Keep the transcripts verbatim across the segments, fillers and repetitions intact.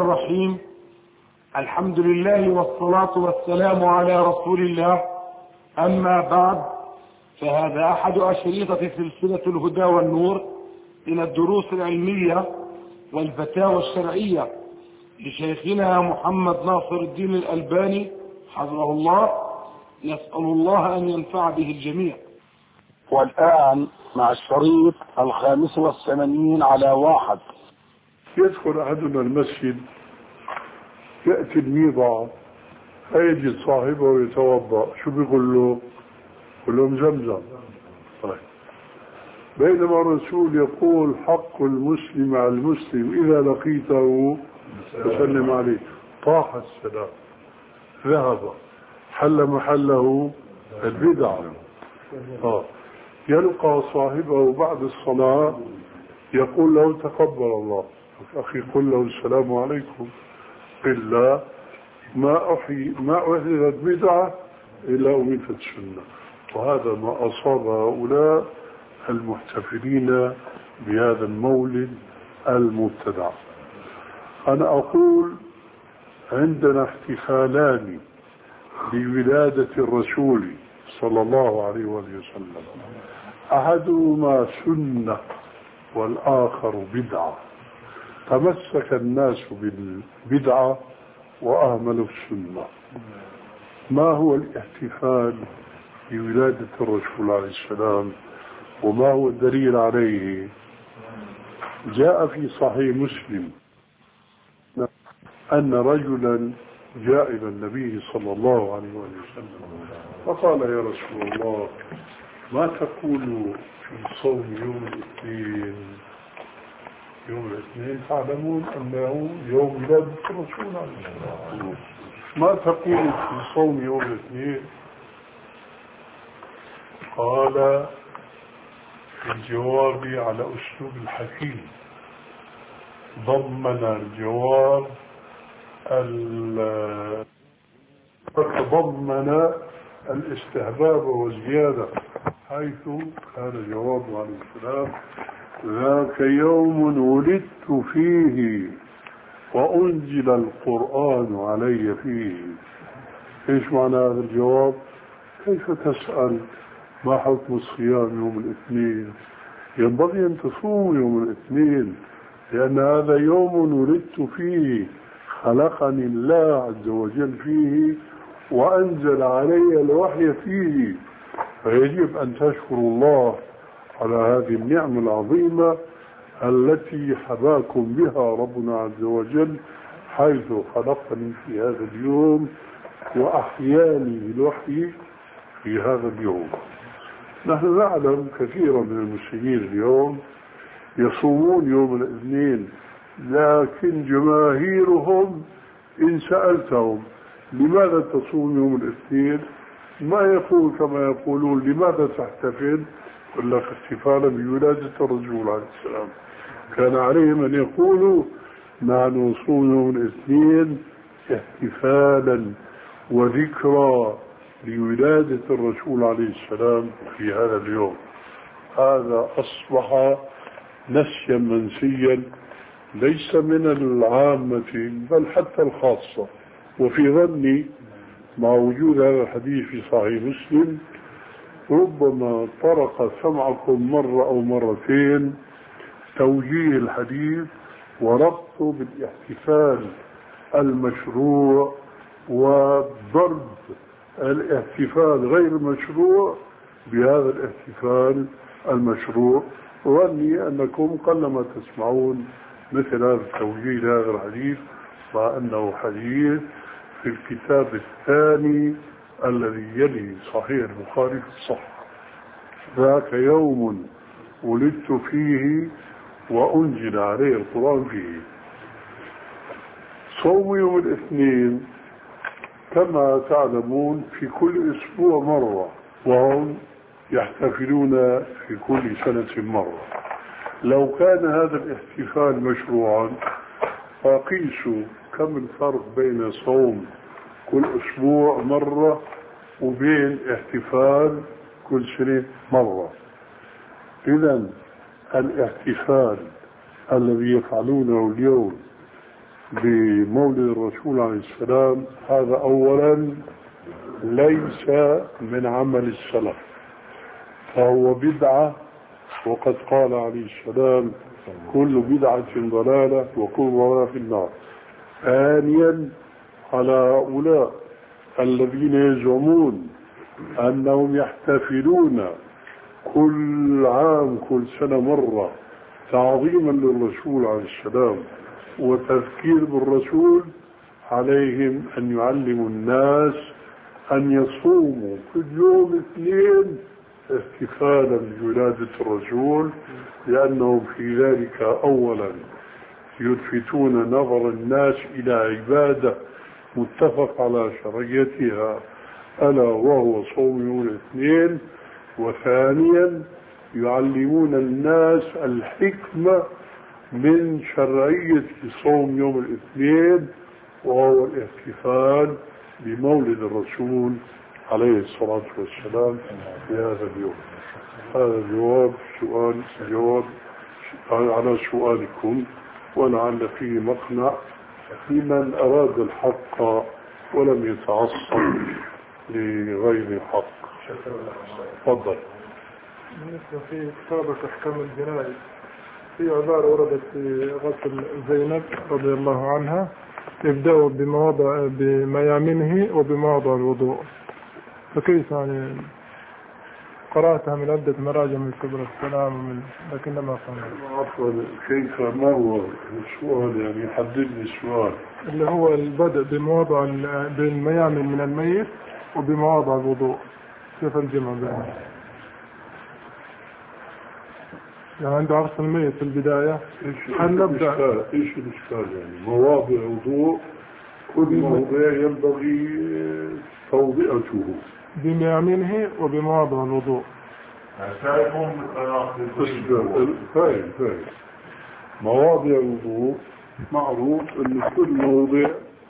الرحيم. الحمد لله والصلاة والسلام على رسول الله. أما بعد، فهذا أحد أشريطة سلسلة الهدى والنور إلى الدروس العلمية والفتاوى الشرعية لشيخنا محمد ناصر الدين الألباني حفظه الله. نسأل الله أن ينفع به الجميع. والآن مع الشريط الخامس والثمانين على واحد. يدخل أحدنا المسجد، يأتي الميضة فيجد صاحبه ويتوضأ، شو بيقول له؟ يقول لهم زمزم. طيب. بينما الرسول يقول حق المسلم على المسلم إذا لقيته فسلم عليه. طاح السلام، ذهب، حل محله البدعة. آه. يلقى صاحبه بعد الصلاة يقول له تقبل الله. أخي قل له السلام عليكم. إلا ما أحيي ما أحدثت بدعة إلا أميتت السنة. وهذا ما أصاب هؤلاء المحتفلين بهذا المولد المبتدع. أنا أقول عندنا احتفالان بولادة الرسول صلى الله عليه وسلم، أحدهما سنة والآخر بدعة. تمسك الناس بالبدعة وأهملوا السنة. ما هو الاحتفال بولادة الرسول عليه السلام وما هو الدليل عليه؟ جاء في صحيح مسلم أن رجلا جاء إلى النبي صلى الله عليه وسلم فقال يا رسول الله ما تقول في صوم يوم الاثنين؟ يوم الاثنين تعلمون أنه يوم ولادة الرسول عليه السلام. ما تقول في صوم يوم الاثنين؟ قال في الجواب على أسلوب الحكيم ضمن الجواب تضمن الاستحباب والزيادة، حيث كان جوابه عليه السلام ذاك يوم ولدت فيه وأنزل القرآن علي فيه. ايش معنى هذا الجواب؟ كيف تسأل ما حكم الصيام يوم الاثنين؟ ينبغي أن تصوم يوم الاثنين، لأن هذا يوم ولدت فيه، خلقني الله عز وجل فيه وأنزل علي الوحي فيه، فيجب أن تشكر الله على هذه النعمة العظيمة التي حباكم بها ربنا عز وجل، حيث خلقني في هذا اليوم وأحياني بالوحي في هذا اليوم. نحن نعلم كثيرا من المسلمين اليوم يصومون يوم الاثنين، لكن جماهيرهم إن سألتهم لماذا تصوم يوم الاثنين ما يقول كما يقولون لماذا تحتفل؟ يقول لك احتفالا بولادة الرسول عليه السلام. كان عليهم أن يقولوا نحن نصوم يوم الاثنين احتفالا وذكرى لولادة الرسول عليه السلام في هذا اليوم. هذا أصبح نسيا منسيا ليس من العامة بل حتى الخاصة. وفي ظني مع وجود هذا الحديث في صحيح مسلم ربما طرق سمعكم مرة أو مرتين توجيه الحديث وربطه بالاحتفال المشروع وضرب الاحتفال غير المشروع بهذا الاحتفال المشروع. وظني أنكم قلما تسمعون مثل هذا التوجيه لهذا الحديث، مع أنه حديث في الكتاب الثاني الذي يلي صحيح البخاري في الصحة. ذاك يوم ولدت فيه وأنزل عليه القرآن فيه. صوم يوم الاثنين كما تعلمون في كل أسبوع مرة، وهم يحتفلون في كل سنة مرة. لو كان هذا الاحتفال مشروعا فقيسوا كم الفرق بين صوم كل أسبوع مرة وبين احتفال كل سنة مرة. إذن الاحتفال الذي يفعلونه اليوم بمولد الرسول عليه السلام هذا أولا ليس من عمل السلف، فهو بدعة، وقد قال عليه السلام كل بدعة ضلالة وكل ضلالة في النار. ثانيا على هؤلاء الذين يزعمون أنهم يحتفلون كل عام كل سنة مرة تعظيما للرسول عليه السلام وتذكير بالرسول، عليهم أن يعلموا الناس أن يصوموا كل يوم اثنين احتفالا بولادة الرسول، لأنهم في ذلك أولا يلفتون نظر الناس إلى عبادة متفق على شرعيتها ألا وهو صوم يوم الاثنين، وثانيا يعلمون الناس الحكمة من شرعية صوم يوم الاثنين وهو الاحتفال بمولد الرسول عليه الصلاة والسلام في هذا اليوم. هذا جواب سؤال جواب على سؤالكم، ولعل فيه مقنع لمن أراد الحق ولم يتعصب لغير الحق. تفضل. بالنسبة في كتابة أحكام الجنائز في عبارة وردت في غسل زينب رضي الله عنها يبدأ بمواضع بميامنه وبمواضع الوضوء، فكيف يعني قرأتها من عدة مراجع من كبر السلام ومن لكن ما فهمت. عفوا كيف ما هو السؤال يعني حدد لي السؤال. اللي هو البدء بمواضع بالميامن من الميت وبمواضع الوضوء، كيف الجمع بينهم؟ يعني عند عرس الميت في البداية هل نبدأ ايش الاشكال يعني مواضع وضوء كل موضع ينبغي توضئته بميامنه وبمواضع الوضوء. فاهم فاهم مواضع الوضوء معروف ان كل موضع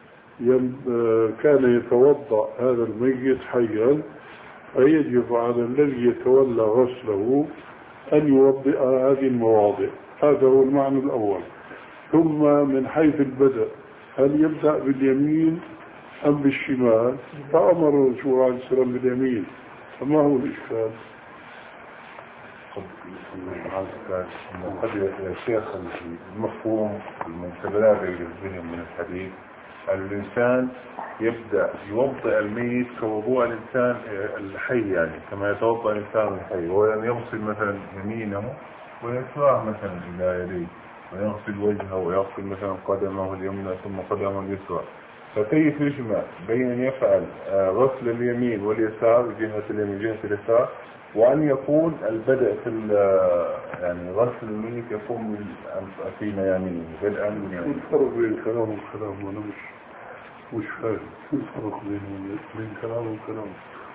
كان يتوضأ هذا الميت حيا، فيجب على الذي يتولى غسله أن يوضئ هذه المواضع. هذا هو المعنى الأول. ثم من حيث البدء هل يبدأ باليمين أم بالشمال؟ فأمر الرسول عليه السلام باليمين، فما هو الإشكال؟ قد يا شيخ المفهوم المتبادر للذهن من الحديث الإنسان يبدأ يوضئ الميت كوضوء الإنسان الحي، يعني كما يتوضأ الإنسان الحي، وأن يغسل مثلا يمينه ويسراه مثلا إلى يديه، ويغسل وجهه ويغسل مثلا قدمه اليمنى ثم قدمه اليسرى. فكيف يجمع بين أن يفعل غسل اليمين واليسار جهة اليمين جهة اليسار، وأن يكون البدء في يعني غسل الميت يكون في ميامنه بالأمن؟ شو الفرق بين كلام وكلام؟ وأنا مش مش فاهم شو الفرق بين بين كلام وكلام.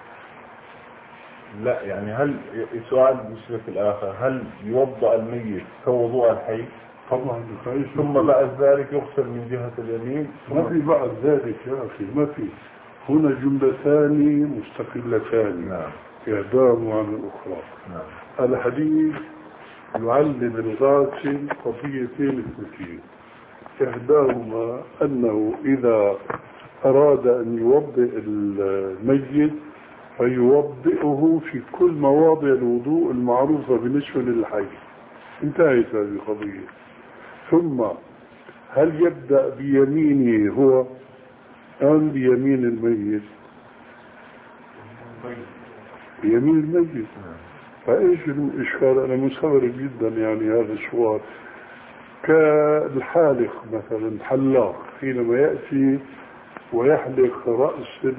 لا يعني هل سؤال بالنسبة الآخر هل يوضأ الميت كوضوء الحي؟ طبعا. ثم بعد ذلك يغسل من جهة اليمين؟ ما في بعد ذلك يا أخي، ما في. هنا جملتان مستقلتان. نعم. إحداهما عن الأخرى. نعم. الحديث يعلم الغاسل قضيتين اثنتين، إحداهما أنه إذا أراد أن يوضئ الميت فيوضئه في كل مواضع الوضوء المعروفة بالنسبة للحي. انتهت هذه القضية. ثم هل يبدأ بيمينه هو أم بيمين الميت؟ بيمين الميت. فإيش الإشكال؟ أنا مستغرب جدا يعني هذا السؤال. كالحالق مثلا، حلاق حينما يأتي ويحلق رأس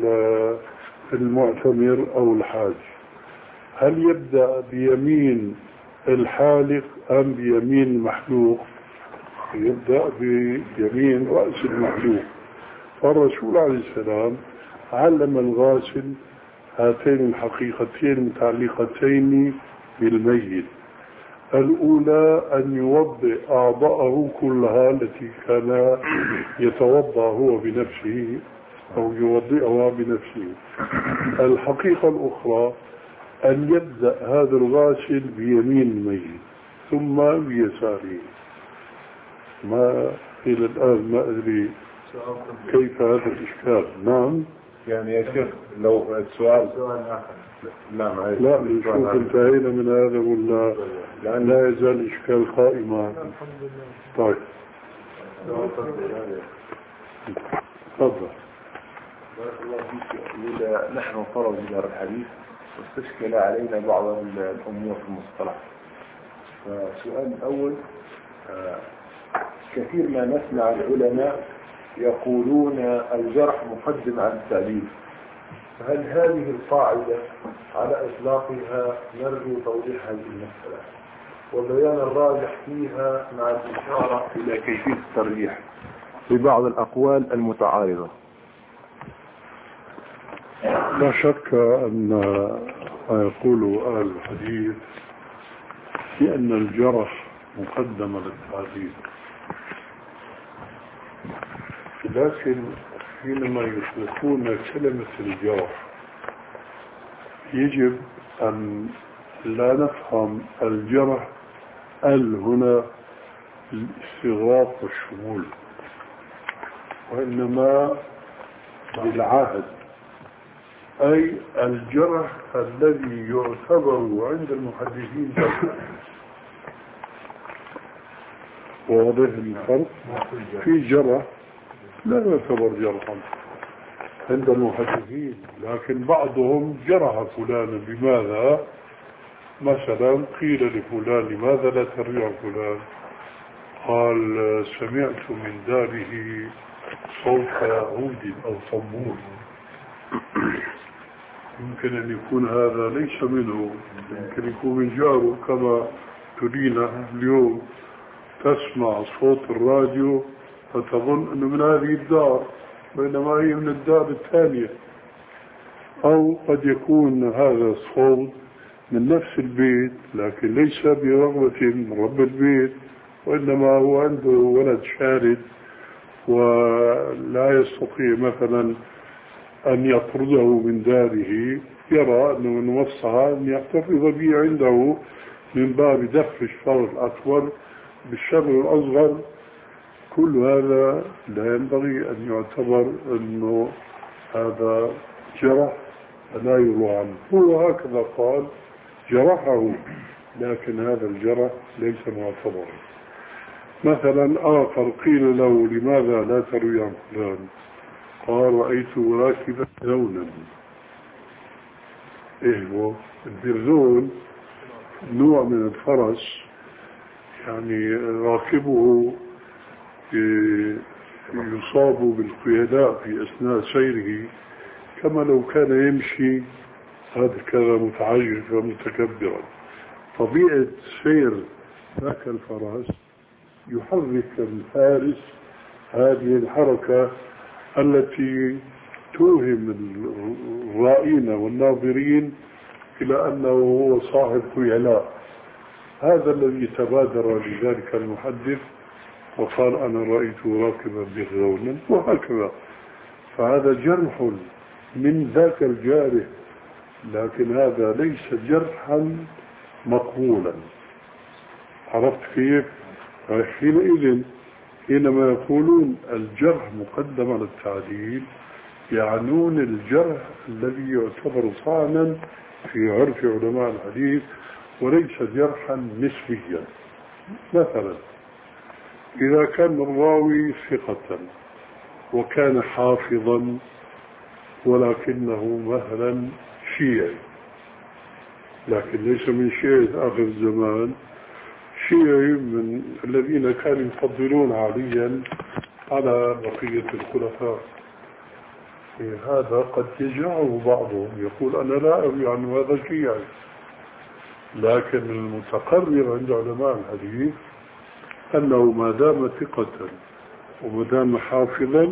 المعتمر أو الحاج، هل يبدأ بيمين الحالق أم بيمين المحلوق؟ يبدأ بيمين رأس المحلوق. فالرسول عليه السلام علم الغاسل هاتين الحقيقتين المتعلقتين بالميت. الأولى أن يوضئ أعضاءه كلها التي كان يتوضأ هو بنفسه أو يوضئها بنفسه. الحقيقة الأخرى أن يبدأ هذا الغاسل بيمين الميت ثم بيساره. ما إلى الآن ما أدري كيف هذا الإشكال. نعم يعني يا شيخ لو السؤال سؤال آخر نعم لا نشوف انتهينا من هذا ولا لا يزال إشكال قائما. طيب تفضل. بارك الله فيك. إذا نحن طلب دار الحديث واستشكل علينا بعض الأمور في المصطلح. فالسؤال الأول آه كثير ما نسمع العلماء يقولون الجرح مقدم على التعديل، فهل هذه القاعدة على إطلاقها نرجو توضيح هذه المسألة وبيان الراجح فيها مع الإشارة إلى كيفية الترجيح في بعض الأقوال المتعارضة؟ لا شك أن ما يقول أهل الحديث بأن الجرح مقدم للتعديل، لكن حينما يطلقون كلمة الجرح يجب أن لا نفهم الجرح ال هنا الاستغراق والشمول، وإنما بالعهد، أي الجرح الذي يعتبر عند المحدثين جرحا. واضح الفرق؟ في جرح لا يعتبر جرحا عند المحدثين، لكن بعضهم جرح فلانا. بماذا؟ مثلا قيل لفلان لماذا لا ترجع فلان؟ قال سمعت من داره صوت عود أو صمود. يمكن أن يكون هذا ليس منه، يمكن يكون من جاره، كما ترينا اليوم تسمع صوت الراديو فتظن أنه من هذه الدار بينما هي من الدار الثانية، أو قد يكون هذا الصوت من نفس البيت لكن ليس برغبة من رب البيت، وإنما هو عنده ولد شارد ولا يستطيع مثلا أن يطرده من داره، يرى أنه من وصها أن يحتفظ به عنده من باب دفع الشر الأكبر بالشر الأصغر. كل هذا لا ينبغي أن يعتبر أنه هذا جرح لا يروى عنه. هو هكذا قال جرحه، لكن هذا الجرح ليس معتبرا. مثلا آخر قيل له لماذا لا تروي عن فلان؟ قال رأيت راكبا ذونا. إيه هو البرزون نوع من الفرس، يعني راكبه يصاب بالقياداء في أثناء سيره كما لو كان يمشي هكذا متعجرفا متكبرا. طبيعة سير ذاك الفرس يحرك الفارس هذه الحركة التي توهم الرائين والناظرين إلى أنه هو صاحب خيلاء. هذا الذي تبادر لذلك المحدث وقال أنا رأيته راكبا بغونا وهكذا. فهذا جرح من ذاك الجارح، لكن هذا ليس جرحا مقبولا. عرفت كيف؟ حينئذ حينما يقولون الجرح مقدم على التعديل يعنون الجرح الذي يعتبر طعنا في عرف علماء الحديث وليس جرحا نسبيا. مثلا إذا كان الراوي ثقة وكان حافظا ولكنه مثلا شيعي، لكن ليس من شيعة آخر الزمان، شيعي من الذين كانوا يفضلون عليا على بقية الخلفاء، هذا قد يجعه بعضهم يقول أنا لا أروي عنه هذا شيعي. لكن المتقرر عند علماء الحديث أنه ما دام ثقة وما دام حافظا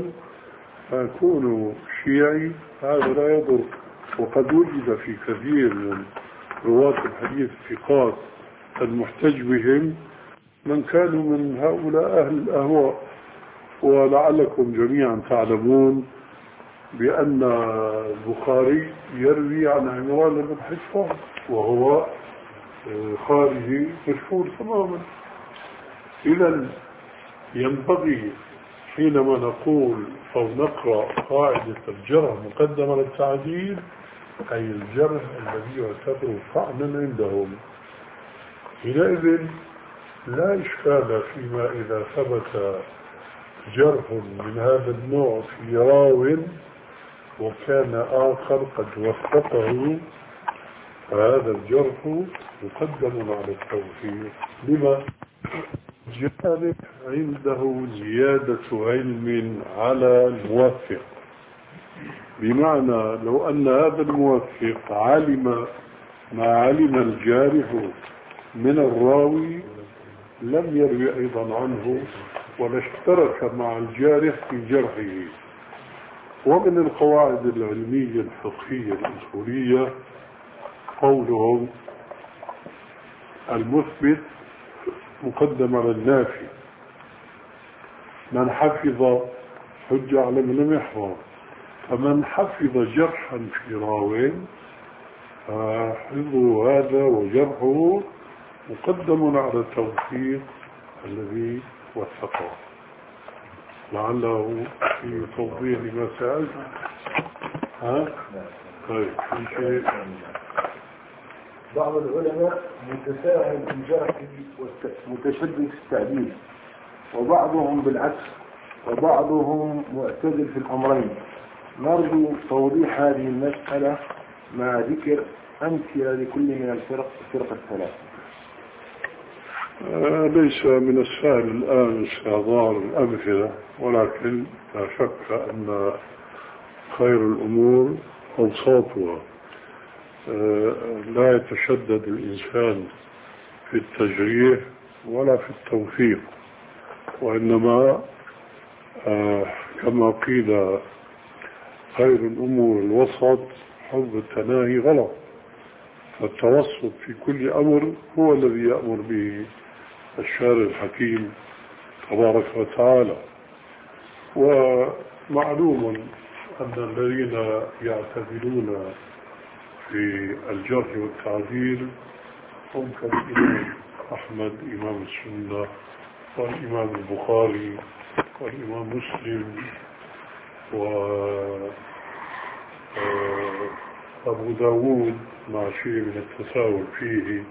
فيكون شيعي، هذا لا يضر. وقد وجد في كثير من رواة الحديث الثقات المحتج بهم من كانوا من هؤلاء أهل الأهواء. ولعلكم جميعا تعلمون بأن البخاري يروي عن عمران بن حصان وهو خارجي مشهور تماما. إذا ينبغي حينما نقول أو نقرأ قاعدة الجرح مقدمة للتعديل أي الجرح الذي يعتبر طعنا عندهم. حينئذ لا إشكال فيما إذا ثبت جرح من هذا النوع في راو وكان آخر قد وثقه، فهذا الجرح مقدم على التوثيق. لما؟ جانب عنده زيادة علم على الموثق، بمعنى لو أن هذا الموثق علم ما علم الجارح من الراوي لم يروي أيضا عنه ولا اشترك مع الجارح في جرحه. ومن القواعد العلمية الفقهية الأصولية قولهم المثبت مقدم على النافي، من حفظ حج على من لم يحفظ، فمن حفظ جرحا في راو فحفظه هذا وجرحه مقدم على التوثيق الذي وثقه. لعله في توضيح لما سألت. ها؟ طيب في شيء. بعض العلماء متساهل في الجرح متشدد في التعديل، وبعضهم بالعكس، وبعضهم معتدل في الأمرين. نرجو توضيح هذه المسألة مع ذكر أمثلة لكل من الفرق الفرق الثلاث. آه ليس من السهل الآن استحضار الأمثلة، ولكن لا شك أن خير الأمور أوساطها. آه لا يتشدد الإنسان في التجريح ولا في التوثيق، وإنما آه كما قيل خير الأمور الوسط، حب التناهي غلط. فالتوسط في كل أمر هو الذي يأمر به الشارع الحكيم تبارك وتعالى. ومعلوم أن الذين يعتدلون في الجرح والتعديل هم كالإمام أحمد إمام السنة، والإمام البخاري، والإمام مسلم، وأبو داود مع شيء من التساهل فيه،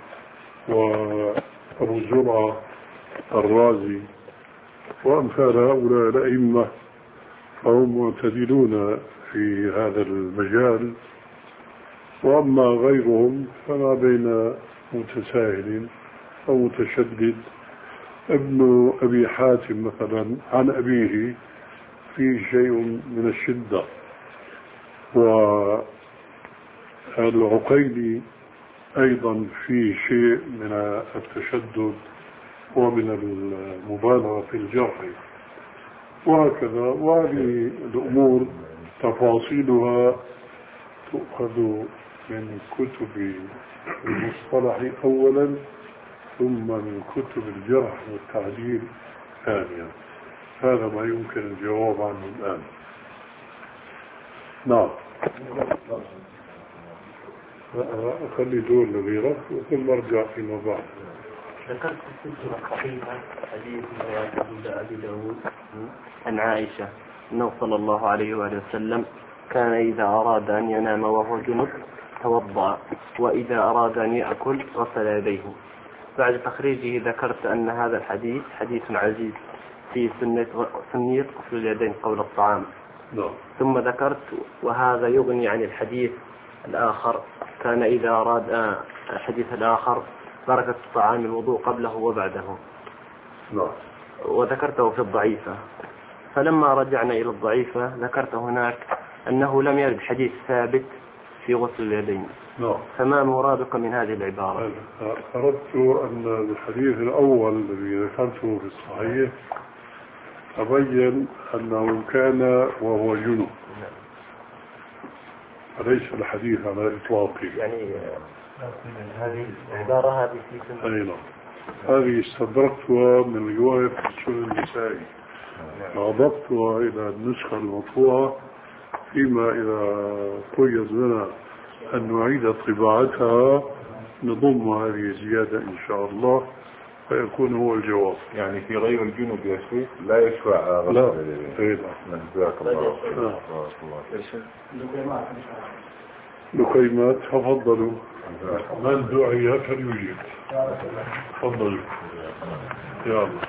وأبو زرعة الرازي، وأمثال هؤلاء الأئمة، فهم معتدلون في هذا المجال. وأما غيرهم فما بين متساهل أو متشدد. ابن أبي حاتم مثلا عن أبيه فيه شيء من الشدة، والعقيلي أيضا فيه شيء من التشدد ومن المبالغة في الجرح، وهكذا. وهذه الأمور تفاصيلها تؤخذ من كتب المصطلح أولا، ثم من كتب الجرح والتعديل ثانيا. هذا ما يمكن الجواب عنه الآن. نعم. أخلي دول لغيرك وثم أرجع فيما بعد. ذكرت في السلسلة الصحيحة حديث أبي داود عن عائشة أنه صلى الله عليه وآله وسلم كان إذا أراد أن ينام وهو جنب توضأ، وإذا أراد أن يأكل غسل يديه. بعد تخريجه ذكرت أن هذا الحديث حديث عزيز في سنة سنية غسل اليدين قبل الطعام. نعم. ثم ذكرت وهذا يغني عن الحديث الآخر، كان إذا أراد الحديث الآخر بركة الطعام الوضوء قبله وبعده. نعم. وذكرته في الضعيفة. فلما رجعنا إلى الضعيفة ذكرت هناك أنه لم يرد حديث ثابت في غسل اليدين. نعم. فما مرادك من هذه العبارة؟ أردت أن الحديث الأول الذي ذكرته في الصحيح أبين أنه كان وهو جنب، أليس الحديث على إطلاقه. يعني هذه العبارة هذه في سنة. أي نعم. هذه استدركتها من رواية السنن النسائي، وأضفتها إلى النسخة المطبوعة، فيما إذا قيد لنا أن نعيد طباعتها نضم هذه الزيادة إن شاء الله فيكون هو الجواب. يعني في غير الجنوب يا شيخ لا يشفع غسل لا اليدين. جزاك الله خير. لقيمات تفضلوا، من دعي فليجيب. تفضلوا يا الله.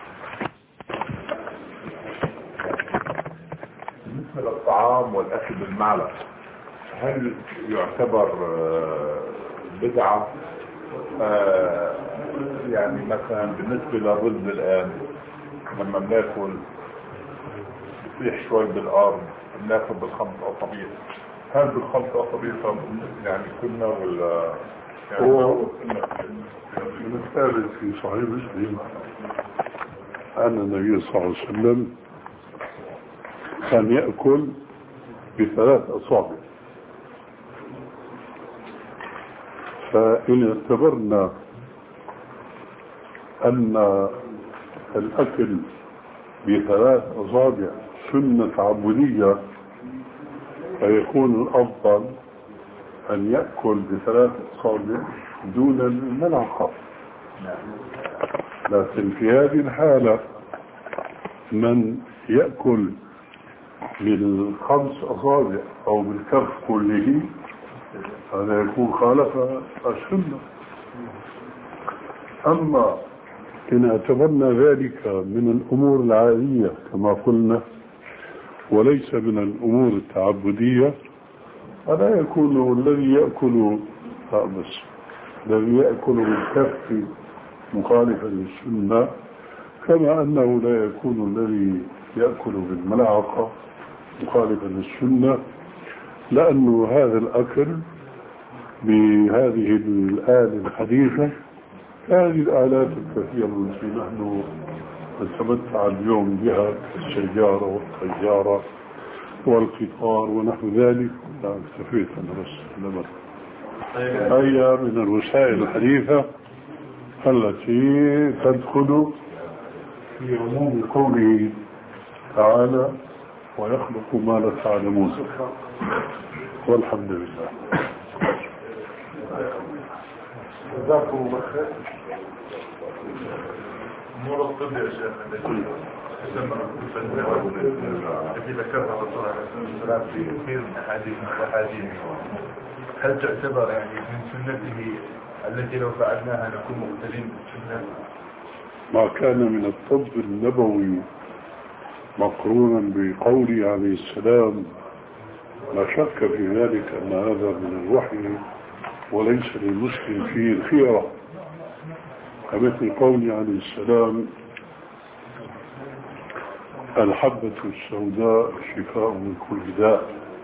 بالنسبة للطعام والأكل بالمعلقة هل يعتبر بدعة؟ آه يعني مثلا بالنسبة للرز الآن لما بناكل بيصيح شوي بالأرض بناكل بالخمس أصابع، هل بالخمس أصابع يعني كنا ولا يعني هو من الثالث في صحيح مسلم أن النبي صلى الله عليه وسلم كان يأكل بثلاث أصابع. فإن اعتبرنا أن الأكل بثلاث أصابع سنة عبودية فيكون الأفضل أن يأكل بثلاث أصابع دون الملعقة. لكن في هذه الحالة من يأكل بالخمس أصابع أو بالكف كله هذا يكون خالف السنة. أما إن اعتبرنا ذلك من الأمور العادية كما قلنا وليس من الأمور التعبدية فلا يكون الذي يأكل بس الذي يأكل بالكف مخالفا للسنة كما أنه لا يكون الذي يأكل بالملعقة مخالفا للسنة، لأنه هذا الأكل بهذه الآلة الحديثة هذه الآلات الكثيرة التي نحن نتمتع اليوم بها السيارة والطيارة والقطار ونحو ذلك. لا اكتفيت أنا بس لما هي من الوسائل الحديثة التي تدخل في عموم قوله تعالى ويخلق ما لا تعلمون. والحمد لله. جزاكم الله خير. أمور الطب يا شيخ التي ذكرها الرسول عليه الصلاة والسلام في كثير من أحاديث وأحاديث، هل تعتبر يعني من سنته التي لو فعلناها نكون مقتدين بالسنة؟ ما كان من الطب النبوي مقرونا بقوله عليه السلام لا شك في ذلك أن هذا من الوحي وليس للمسلم فيه الخيرة، كمثل قوله عليه السلام الحبة السوداء شفاء من كل داء.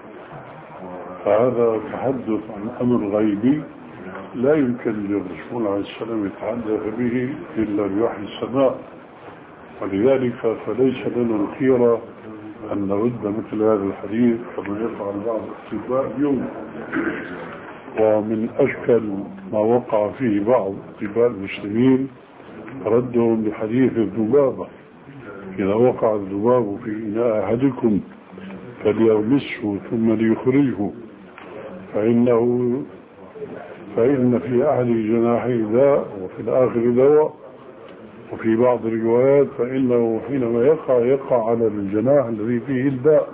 فهذا تحدث عن أمر غيبي لا يمكن للرسول عليه السلام يتحدث به إلا بوحي السماء، ولذلك فليس لنا الخيرة أن نرد مثل هذا الحديث كما يفعل بعض الأطباء اليوم. ومن أشكل ما وقع فيه بعض أطباء المسلمين ردهم بحديث الذبابة، إذا وقع الذباب في إناء أحدكم فليغمسه ثم ليخرجه فإنه فإن في أحد جناحي داء وفي الآخر دواء، وفي بعض الروايات فإنه حينما يقع يقع على الجناح الذي فيه الداء.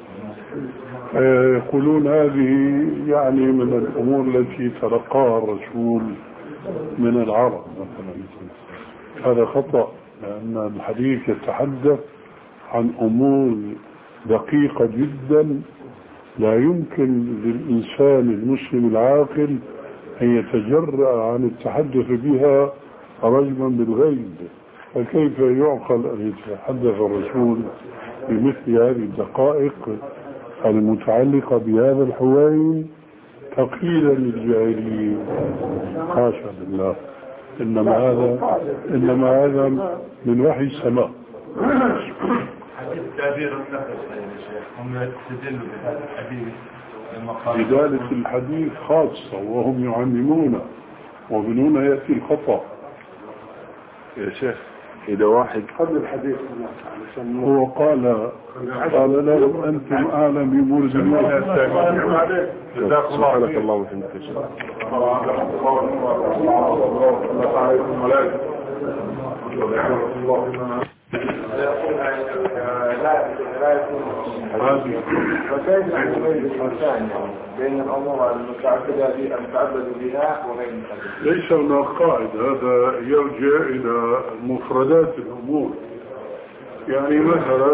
يقولون هذه يعني من الأمور التي تلقاها الرسول من العرب مثلا. هذا خطأ، لأن الحديث يتحدث عن أمور دقيقة جدا لا يمكن للإنسان المسلم العاقل أن يتجرأ عن التحدث بها رجما بالغيب. فكيف يعقل أن يتحدث الرسول بمثل هذه الدقائق المتعلقة بهذا الحوين تقييدا للجاهلين؟ حاشا لله، إنما هذا إنما هذا من وحي السماء. حديث تعبير النفس يا شيخ هم يستدلوا بهذا الحديث بدالة الحديث خاصة وهم يعممون ومن هنا يأتي الخطأ. يا شيخ إذا واحد قبل الحديث هو قال قال لهم أنتم أعلم بأمور الدنيا. سبحانك الله وبحمدك. فكيف نميز الإنسان بين الأمور المتعبدة المتعبد بها وغير المتعبد؟ ليس هناك قاعدة، هذا يرجع إلى مفردات الأمور. يعني مثلا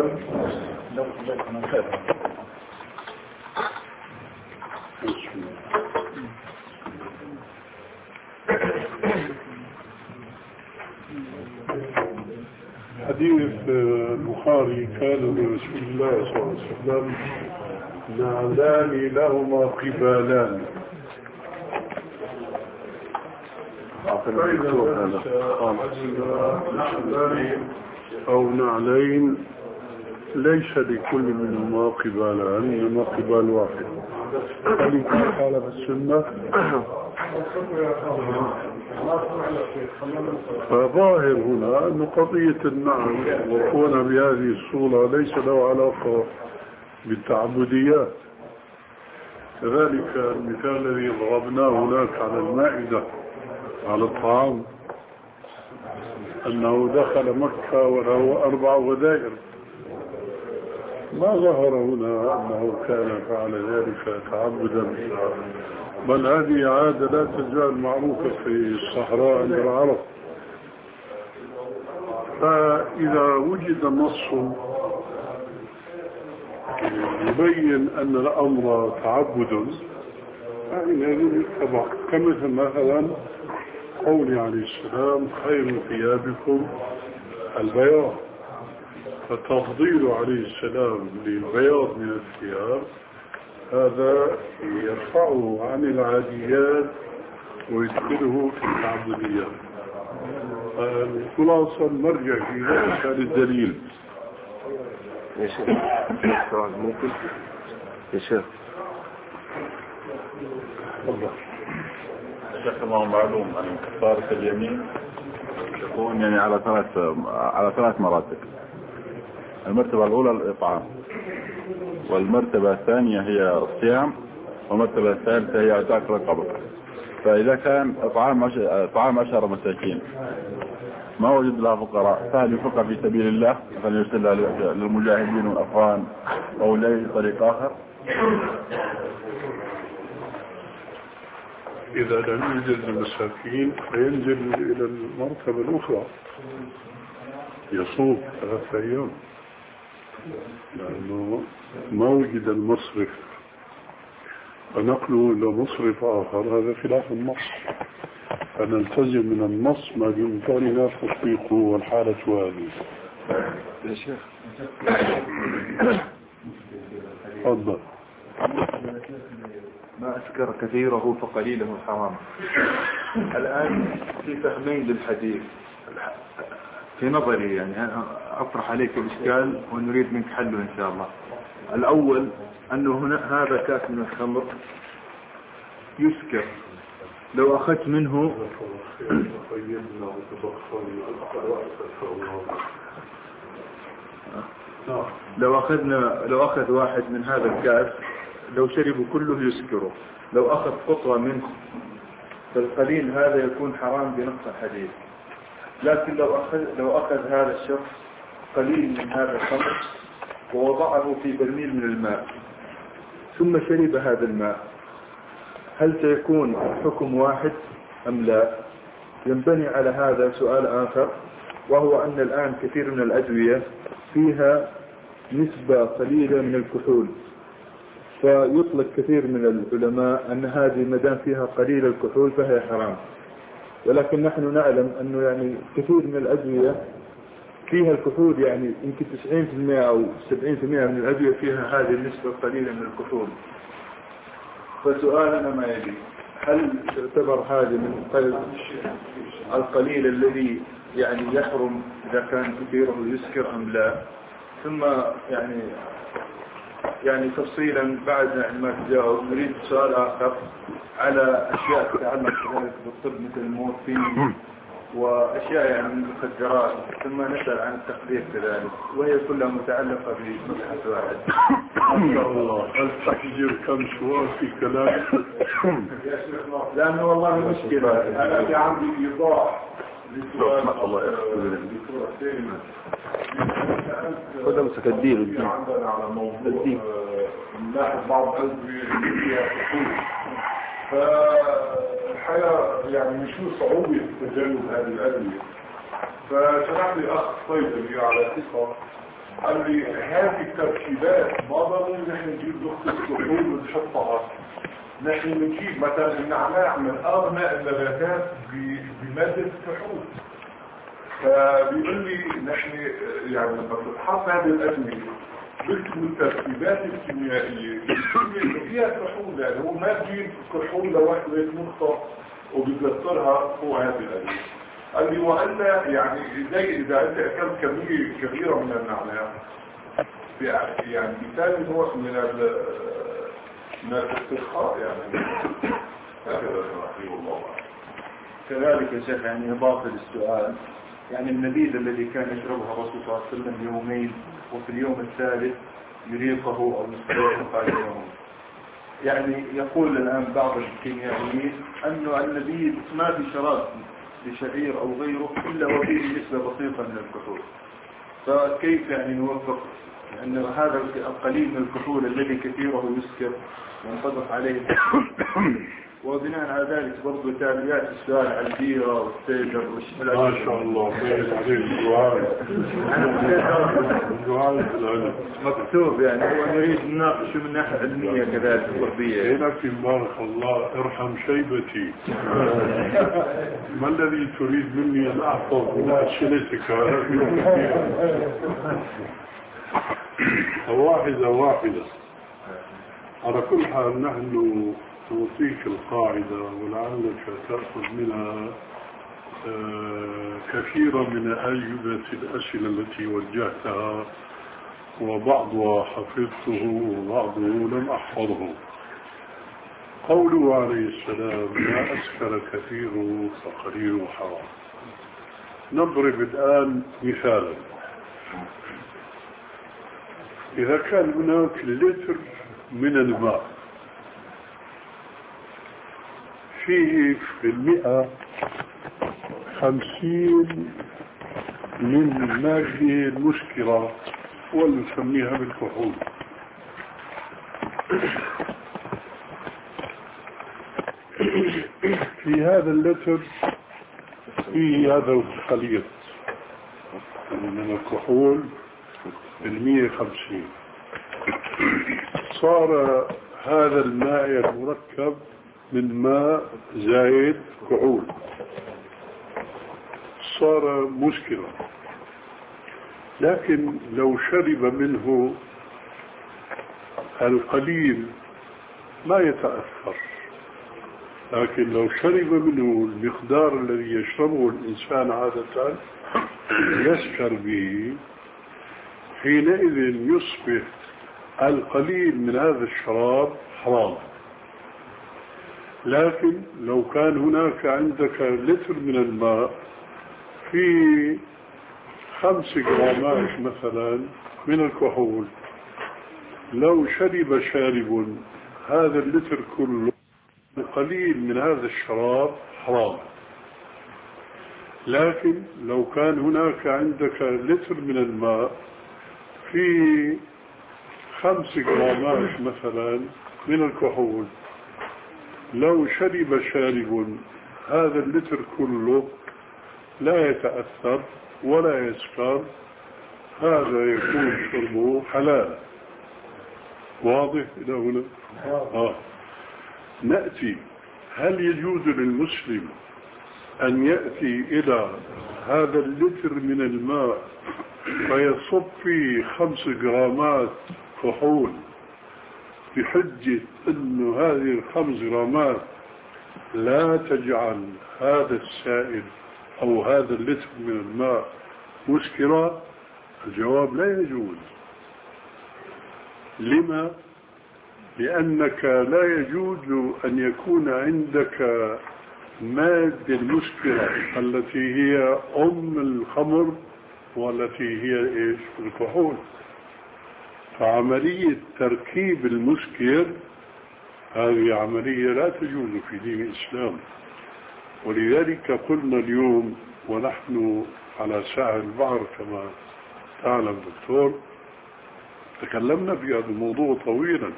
حديث البخاري كان لرسول الله صلى الله عليه وسلم نعلان لهما قبالان، أو نعلين ليس لكل منهما قبالان إنما قبال واحد. ذلك قال بالسنة. فظاهر هنا أن قضية النعم وكون بهذه الصورة ليس له علاقة بالتعبديات. كذلك المثال الذي ضربناه هناك على المائدة على الطعام أنه دخل مكة وله أربع غدائر، ما ظهر هنا أنه كان فعل ذلك تعبدا، بل هذه عادة لا تزال معروفة في الصحراء عند العرب. فإذا وجد نص يبين أن الأمر تعبد يعني طبعا، كمثل مثلا قول عليه السلام خير ثيابكم البياض، فتفضيل عليه السلام للبياض من الثياب هذا يرفعه عن العاديات ويدخله في التعبديات. الخلاصة نرجع في ذلك للدليل. يا شيخ سؤال ممكن يا شيخ؟ الله شيخ الله معلوم أن كفارة اليمين تكون يعني على ثلاث على ثلاث مراتب. المرتبة الأولى الإطعام، والمرتبة الثانية هي الصيام، والمرتبة الثالثة هي إعتاق رقبة. فإذا كان إطعام عش... إطعام عشرة مساكين ما وجد لها فقراء، فهل ينفق في سبيل الله فليرسلها للمجاهدين والأفغان أو لأي طريق آخر؟ إذا لم يوجد المساكين فينزل إلى المرتبة الأخرى، يصوم ثلاثة أيام، لأنه ما وجد المصرف فنقله إلى مصرف آخر، هذا خلاف النص. فنلتزم من النص ما بإمكاننا تطبيقه، والحالة هذه. يا شيخ تفضل. ما أسكر كثيره فقليله حرام. الآن في فهمين للحديث في نظري، يعني أنا أطرح عليك الإشكال ونريد منك حله إن شاء الله. الأول أنه هنا هذا كاس من الخمر يسكر، لو أخذت منه لو أخذنا لو أخذ واحد من هذا الكاس لو شربوا كله يسكره، لو أخذ قطرة منه فالقليل هذا يكون حرام بنص الحديث. لكن لو أخذ لو أخذ هذا الشخص قليل من هذا الخمر ووضعه في برميل من الماء ثم شرب هذا الماء، هل سيكون حكم واحد أم لا؟ ينبني على هذا سؤال آخر، وهو أن الآن كثير من الأدوية فيها نسبة قليلة من الكحول، فيطلق كثير من العلماء أن هذه مدام فيها قليل الكحول فهي حرام. ولكن نحن نعلم أنه يعني كثير من الأدوية فيها الكحول، يعني يمكن تسعين بالمئة أو سبعين بالمئة من الأدوية فيها هذه النسبة القليلة من الكحول. فسؤالنا ما يلي، هل تعتبر هذا من القليل الذي يعني يحرم إذا كان كثيره يسكر أم لا؟ ثم يعني يعني تفصيلا بعد يعني ما تجاوب نريد سؤال آخر على أشياء تتعلق بالطب مثل المورفين وأشياء يعني من المخدرات، ثم نسأل عن التخدير كذلك، وهي كلها متعلقة بمبحث واحد. ما شاء الله، هل تحجر كم سؤال في كلام؟ لأنه والله مشكلة، أنا في عندي إيضاح هذا مسك الدين عندنا على موضوع نلاحظ بعض الأدوية اللي فيها كحول، فالحقيقة يعني مش صعوبة تجنب هذه الأدوية. فشرح لي أخ صيدلي على ثقة قال لي هذه التركيبات ما ضروري نحن نجيب نقطة كحول ونحطها، نحن نجيب مثلا النعناع من أغنى النباتات بمادة الكحول. فبيقول لي نحن يعني لما تتحط هذه الأدوية باسم التركيبات الكيميائية فيها كحول، يعني هو ما بيجيب كحول لوحدة نقطة وبيكسرها فوق هذه الأدوية. قال لي وأنا يعني زي إذا أنت أكلت كمية كبيرة من النعناع يعني بثاني نوع من من الاسترخاء يعني هكذا رحمه الله. كذلك يا شيخ يعني إضافة للسؤال، يعني النبيذ الذي كان يشربها الرسول صلى الله عليه وسلم يومين وفي اليوم الثالث يريقه أو يستريح قائمه، يعني يقول الآن بعض الكيميائيين أنه النبيذ ما في شراب لشعير أو غيره إلا وفيه نسبة بسيطة من الكحول، فكيف يعني نوفق أن هذا القليل من الكحول الذي كثيره يسكر وينطبق عليه؟ وبناء على ذلك برضو تابعات السؤال عن البيرة والسيجر والشمال. ما شاء الله بيت عليك الدعاء الدعاء مكتوب، يعني هو نريد نناقشه من ناحية علمية كذلك طبية. لكن بارك الله ارحم شيبتي. ما الذي تريد مني أن أحفظ من أسئلتك؟ واحدة واحدة. على كل حال نحن نعطيك القاعدة ولعلك تأخذ منها كثيرا من أجوبة الأسئلة التي وجهتها، وبعضها حفظته وبعضه لم أحفظه. قوله عليه السلام ما أسكر كثيره فقليله حرام. نضرب الآن مثالا. إذا كان هناك لتر من الماء فيه في المئة خمسين من المادة المسكرة ونسميها بالكحول، في هذا اللتر فيه هذا الخليط من الكحول المئة خمسين، صار هذا الماء المركب من ماء زائد كحول، صار مسكرا. لكن لو شرب منه القليل ما يتأثر، لكن لو شرب منه المقدار الذي يشربه الإنسان عادة يسكر به، حينئذ يصبح القليل من هذا الشراب حرام. لكن لو كان هناك عندك لتر من الماء في خمس جرامات مثلا من الكحول، لو شرب شارب هذا اللتر كله القليل من هذا الشراب حرام. لكن لو كان هناك عندك لتر من الماء في خمس جرامات مثلا من الكحول، لو شرب شارب هذا اللتر كله لا يتأثر ولا يسكر، هذا يكون شربه حلال. واضح إلى هنا؟ آه. نأتي، هل يجوز للمسلم أن يأتي إلى هذا اللتر من الماء فيصب فيه خمس جرامات كحول بحجة أن هذه الخمس جرامات لا تجعل هذا السائل أو هذا اللتر من الماء مسكرا؟ الجواب لا يجوز. لما؟ لأنك لا يجوز أن يكون عندك مادة المسكرة التي هي أم الخمر والتي هي إيش؟ الكحول. فعملية تركيب المسكر هذه عملية لا تجوز في دين الإسلام. ولذلك قلنا اليوم ونحن على ساحل البحر كما تعلم دكتور تكلمنا في هذا الموضوع طويلا.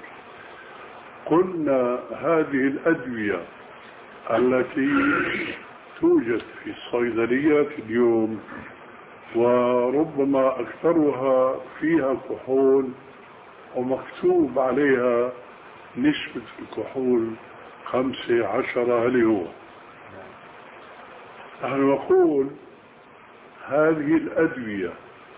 قلنا هذه الأدوية التي توجد في الصيدليات اليوم وربما أكثرها فيها كحول ومكتوب عليها نسبة الكحول خمسة عشرة هل هو؟ نحن نقول هذه الأدوية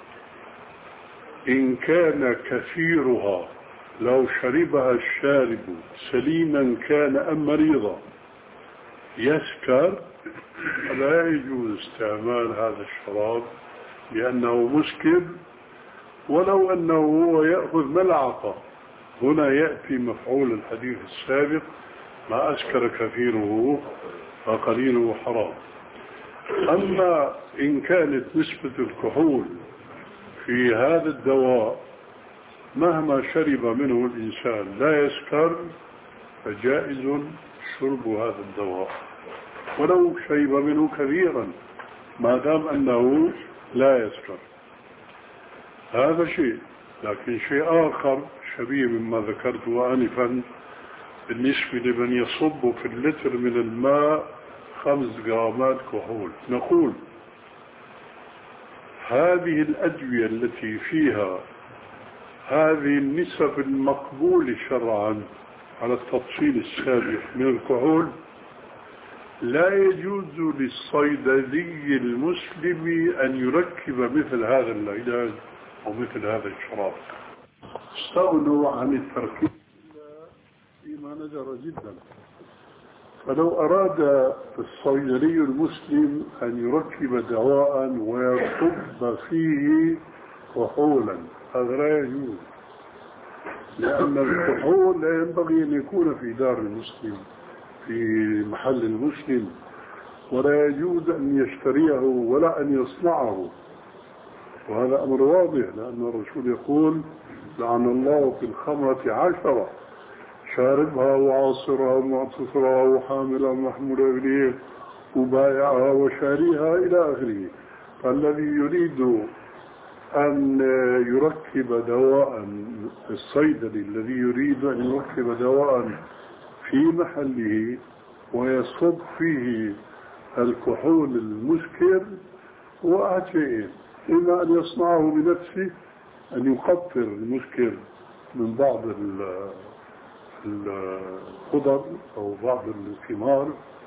إن كان كثيرها لو شربها الشارب سليما كان أم مريضا يسكر، فلا يجوز استعمال هذا الشراب لأنه مسكر ولو أنه هو يأخذ ملعقة. هنا يأتي مفعول الحديث السابق ما أسكر كثيره فقليله حرام. أما إن كانت نسبة الكحول في هذا الدواء مهما شرب منه الإنسان لا يسكر فجائز شرب هذا الدواء ولو شرب منه كثيرا ما دام أنه لا يسكر. هذا شيء. لكن شيء آخر شبيه مما ذكرته آنفا بالنسبة لمن يصب في اللتر من الماء خمس جرامات كحول، نقول هذه الأدوية التي فيها هذه النسب المقبولة شرعا على التفصيل السابق من الكحول لا يجوز للصيدلي المسلم أن يركب مثل هذا العلاج أو مثل هذا الشراب. استغنوا عن التركيب فيما نجر جدا. فلو أراد الصيدلي المسلم أن يركب دواء ويصب فيه كحولا هذا لا يجوز، لأن الكحول لا ينبغي أن يكون في دار المسلم في محل المسلم، ولا يجوز أن يشتريه ولا أن يصنعه، وهذا أمر واضح لأن الرسول يقول لعن الله في الخمرة عشرة شاربها وعاصرها ومعتصرها وحاملها ومحمولها إليه وبايعها وشاريها إلى آخره. فالذي يريد أن يركب دواء الصيدلي الذي يريد أن يركب دواء في محله ويصب فيه الكحول المسكر هو أحد شيئين: إما أن يصنعه بنفسه أن يقطر المسكر من بعض الخضر أو بعض الثمار،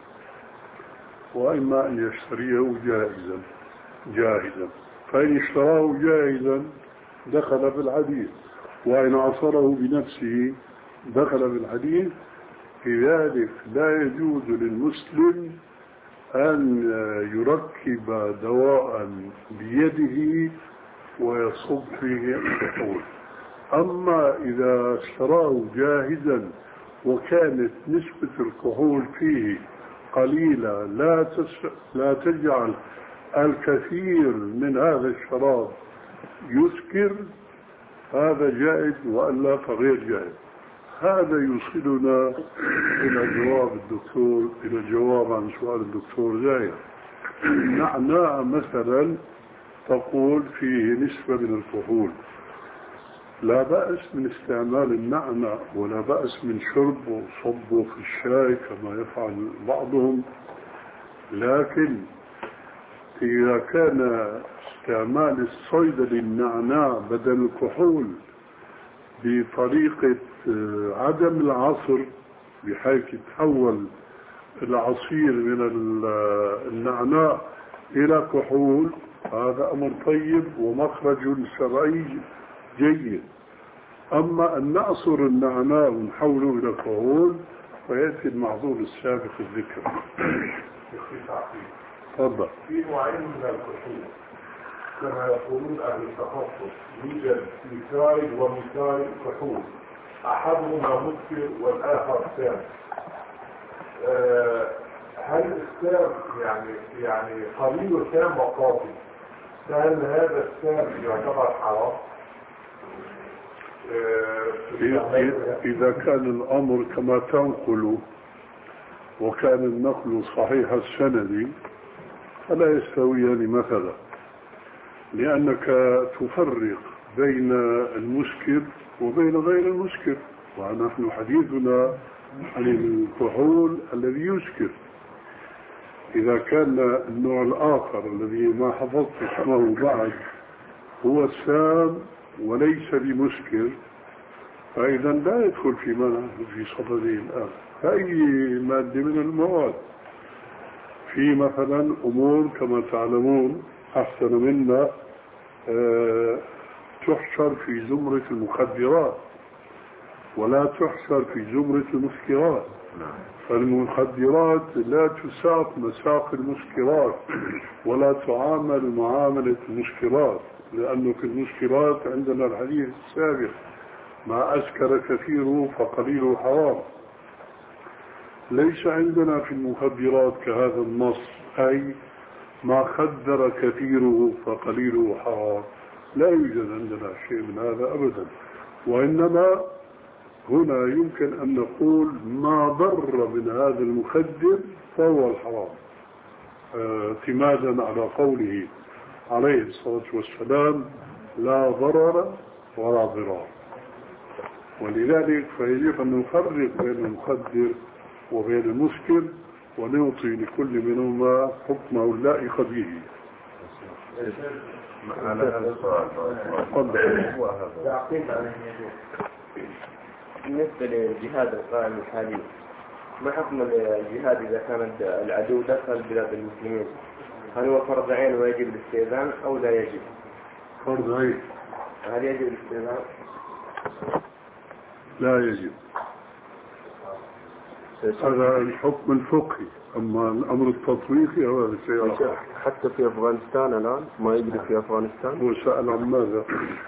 وإما أن يشتريه جاهزا جاهزا فإن اشتراه جاهزا دخل في الحديث، وإن عصره بنفسه دخل في الحديث. لذلك لا يجوز للمسلم أن يركب دواء بيده ويصب فيه الكحول. أما إذا اشتراه جاهزا وكانت نسبة الكحول فيه قليلة لا تس... لا تجعل الكثير من هذا الشراب يسكر هذا جائز، وألا فغير جائز. هذا يوصلنا إلى جواب الدكتور إلى الجواب عن سؤال الدكتور زاهر. النعناع مثلا تقول فيه نسبة من الكحول، لا بأس من استعمال النعناع ولا بأس من شربه وصبه في الشاي كما يفعل بعضهم، لكن إذا كان استعمال الصيدلي النعناع بدل الكحول بطريقة عدم العصر بحيث يتحول العصير من النعناع إلى كحول، هذا أمر طيب ومخرج شرعي جيد. أما أن نعصر النعناع ونحوله إلى كحول فيأتي المعذور السابق الذكر. تفضل. في نوعين من الكحول كما يقولون أهل التخصص، يوجد ميثايل وميثايل كحول، أحدهما مسكر والآخر سام. أه هل السام يعني يعني قليل السام وقاضي، فهل هذا السام يعتبر حرام؟ أه إذا كان الأمر كما تنقل وكان النقل صحيح السند فلا يستويان مثلا، لأنك تفرق بين المسكر وبين غير المسكر، ونحن حديثنا عن الكحول الذي يسكر. إذا كان النوع الآخر الذي ما حفظت اسمه بعد هو السام وليس بمسكر، فإذا لا يدخل في منع في صدده الآن فأي مادة من المواد. في مثلا أمور كما تعلمون أحسن منا أه تحشر في زمرة المخدرات ولا تحشر في زمرة المسكرات. فالمخدرات لا تساق مساق المسكرات ولا تعامل معاملة المسكرات، لأنه في المسكرات عندنا الحديث السابق: ما أسكر كثيره فقليله حرام. ليس عندنا في المخدرات كهذا النص، أي ما خدر كثيره فقليله حرام. لا يوجد عندنا شيء من هذا أبدا، وإنما هنا يمكن أن نقول ما ضر من هذا المخدر فهو الحرام، اعتمادا على قوله عليه الصلاة والسلام: لا ضرر ولا ضرار. ولذلك فيجب أن نفرق بين المخدر وبين المسكر ونعطي لكل منهما حكمه اللائق به. على هذا السؤال بالنسبة للجهاد القائم الحالي، ما حكم الجهاد إذا كان العدو دخل بلاد المسلمين؟ هل هو فرض عين ويجب الاستئذان أو لا يجب؟ فرض عين. هل يجب الاستئذان؟ لا يجب. هذا الحكم الفقهي، أما الأمر التطبيقي هو هذا الشيء آخر. حتى في أفغانستان الآن ما يجري في أفغانستان. هو سأل عن ماذا؟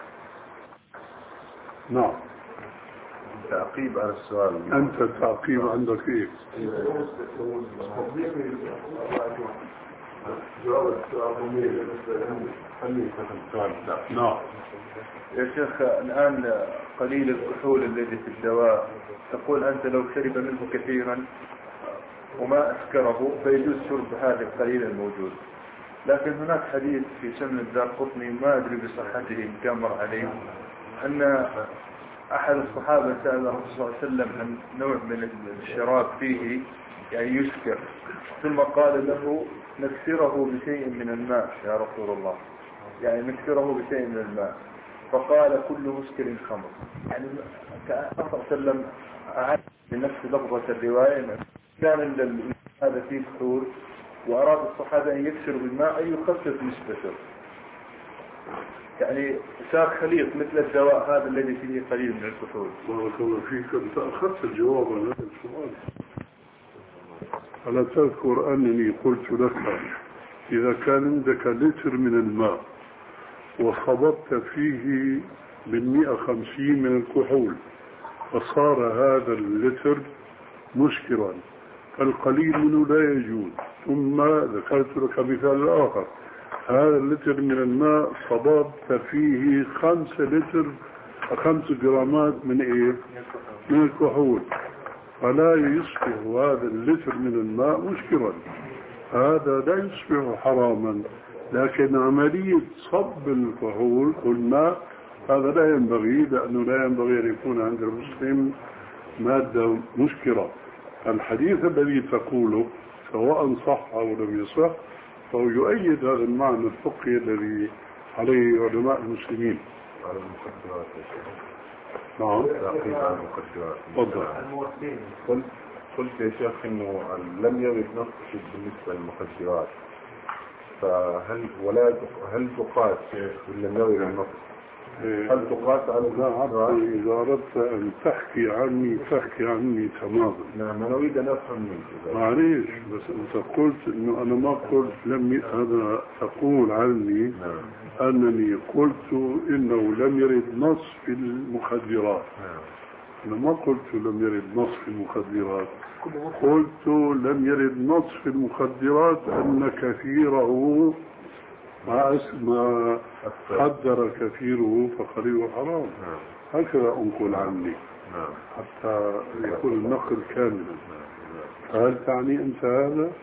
نعم. تعقيب على السؤال. أنت تعقيب عندك إيه؟ نعم. يا شيخ، الآن قليل الكحول الذي في الدواء، تقول أنت لو شرب منه كثيرا وما أسكره فيجوز شرب هذا القليل الموجود، لكن هناك حديث في سنن الدارقطني ما أدري بصحته إن كان مر عليه، أن أحد الصحابة سأل الرسول صلى الله عليه وسلم عن نوع من الشراب فيه يعني يسكر، ثم قال له: نكسره بشيء من الماء يا رسول الله، يعني نكسره بشيء من الماء. فقال: كل مسكر خمر. يعني كأن الرسول صلى الله عليه وسلم أعاد لنفس لفظة الرواية، كان هذا فيه كحول وأراد الصحابة أن يكسروا بالماء أن يخفف نسبته، يعني ساق خليط مثل الدواء هذا الذي فيه قليل من الكحول. بارك الله فيك، أنت أخذت الجواب عن هذا السؤال. ألا تذكر أنني قلت لك إذا كان عندك لتر من الماء وصببت فيه بالمئة خمسين من الكحول فصار هذا اللتر مسكرا، فالقليل منه لا يجوز. ثم ذكرت لك مثال آخر: هذا اللتر من الماء صببت فيه خمسة لتر خمس جرامات من إيه؟ من الكحول، فلا يصبح هذا اللتر من الماء مسكرا، هذا لا يصبح حراما. لكن عملية صب الكحول والماء هذا لا ينبغي، لأنه لا ينبغي أن يكون عند المسلم مادة مسكرة. الحديث الذي تقوله سواء صح أو لم يصح فهو يؤيد هذا المعنى الفقهي الذي عليه علماء المسلمين. على المخدرات. نعم. تعقيب على المخدرات. تفضل. قلت قلت يا شيخ إنه لم يرد نص بالنسبة للمخدرات، فهل ولا هل تقاس ولا لم يرد النص؟ هل تقاس على المخدرات؟ إذا أردت أن تحكي عني تحكي عني تماما. نعم، أنا أريد أن أفهم منك. معليش، بس أنت قلت إنه أنا ما قلت لم ي... هذا تقول عني. نعم. أنني قلت إنه لم يرد نص في المخدرات. نعم. أنا ما قلت لم يرد نص في المخدرات، قلت لم يرد نص في المخدرات أن كثيره ما ما قدر كثيره فقليله حرام. هكذا أنقل عني حتى يكون النقل كاملا. هل تعني أنت هذا؟